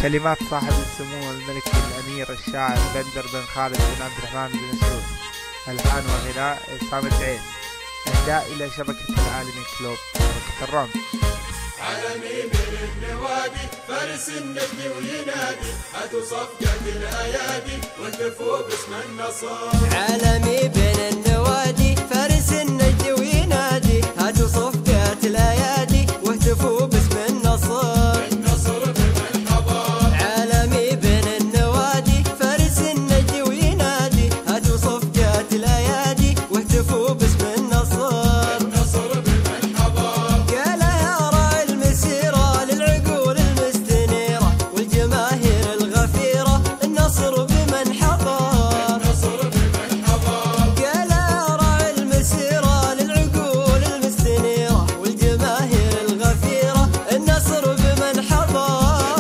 كلمات صاحب السمو الملك الأمير الشاعر بندر بن خالد بن عبد الرحمن بن سعود. ألحان وغناء صامت عين. إهداء إلى شبكة العالمي كلوب شبكة الرمل. عالمي من النوادي فارس النجم وينادي، هاتوا صفقة الأيادي واهتفوا باسم النصر. عالمي بين النوادي فارس النجم وينادي، هاتوا صفقة الأيادي واهتفوا باسم النصر. النصر بمن حضر. عالمي بين النوادي فارس النجم وينادي، هاتوا صفقة الأيادي واهتفوا باسم النصر. النصر بمن حضر. قالها يا راعي المسيرة للعقول المستنيرة والجماهير الغفيرة، النصر بمن حضر. النصر بمن حضر. قالها يا راعي المسيرة للعقول المستنيرة والجماهير الغفيرة، النصر بمن حضر.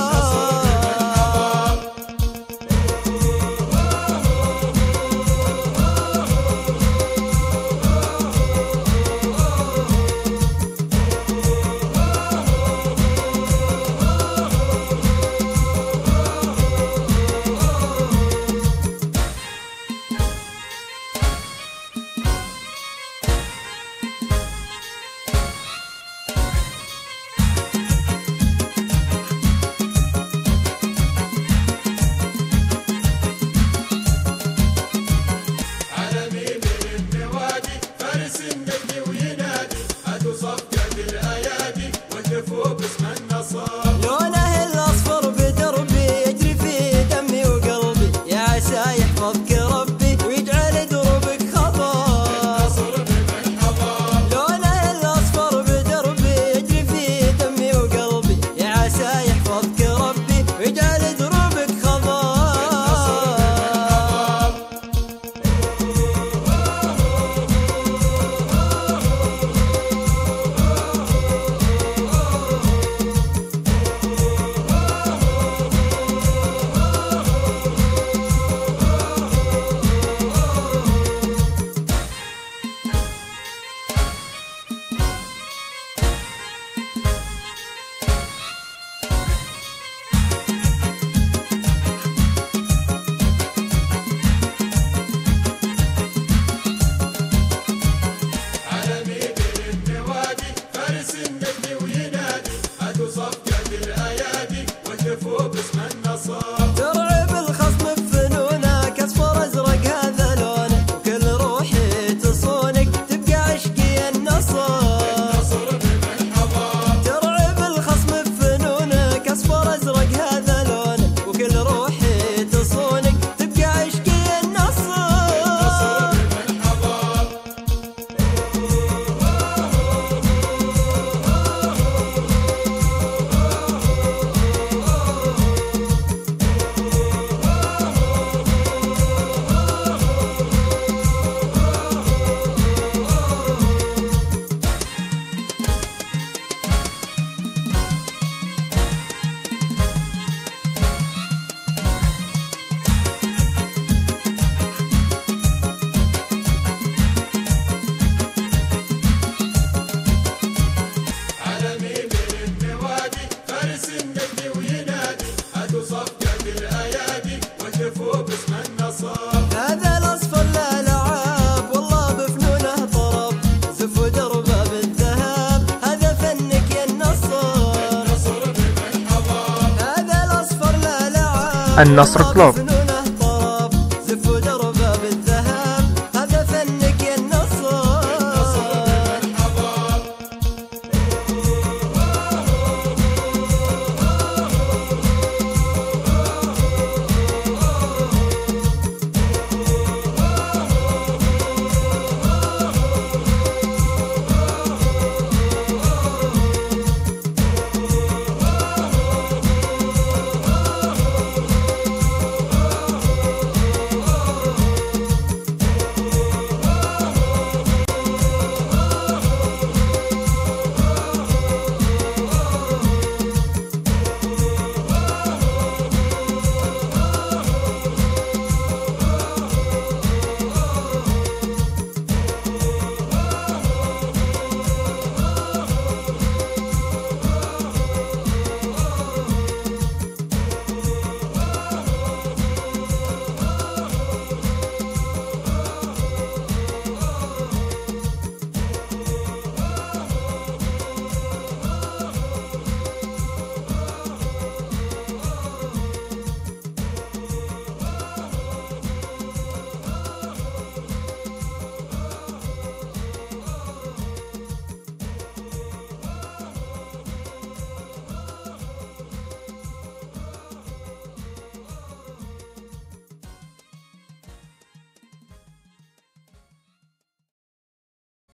عالمي من النوادي فارس النجم وينادي، هاتوا صفقة الأيادي واهتفوا باسم النصر. لونه الأصفر بدربي يجري في دمي وقلبي، يا عسى يحفظك ربي ويجعل دروبك خضر. النصر بمن حضر. لونه الأصفر بدربي يجري في دمي وقلبي، يا عسى يحفظك ربي ويجعل دروبك خضر. عالمي من النوادي فارس النجم وينادي، هاتوا صفقة الأيادي واهتفوا باسم النصر. ترعب الخصم بفنونه كاصفر ازرق هذا لونه، وكل روحي تصونك تبقى عشقي النصر. النصر بمن حضر. ترعب الخصم بفنونه كاصفر ازرق هذا لونه، وكل روحي تصونك تبقى عشقي النصر. النصر بمن حضر. عالمي من النوادي فارس النجم وينادي، هاتوا صفقة الأيادي واهتفوا باسم النصر. هذا الاصفر لا لعاب والله بفنونه طرب، زف دربه بالذهب هذا فنك يا النصر. النصر بمن حضر. هذا الاصفر لا لعاب النصر والله كلوب. بفنونه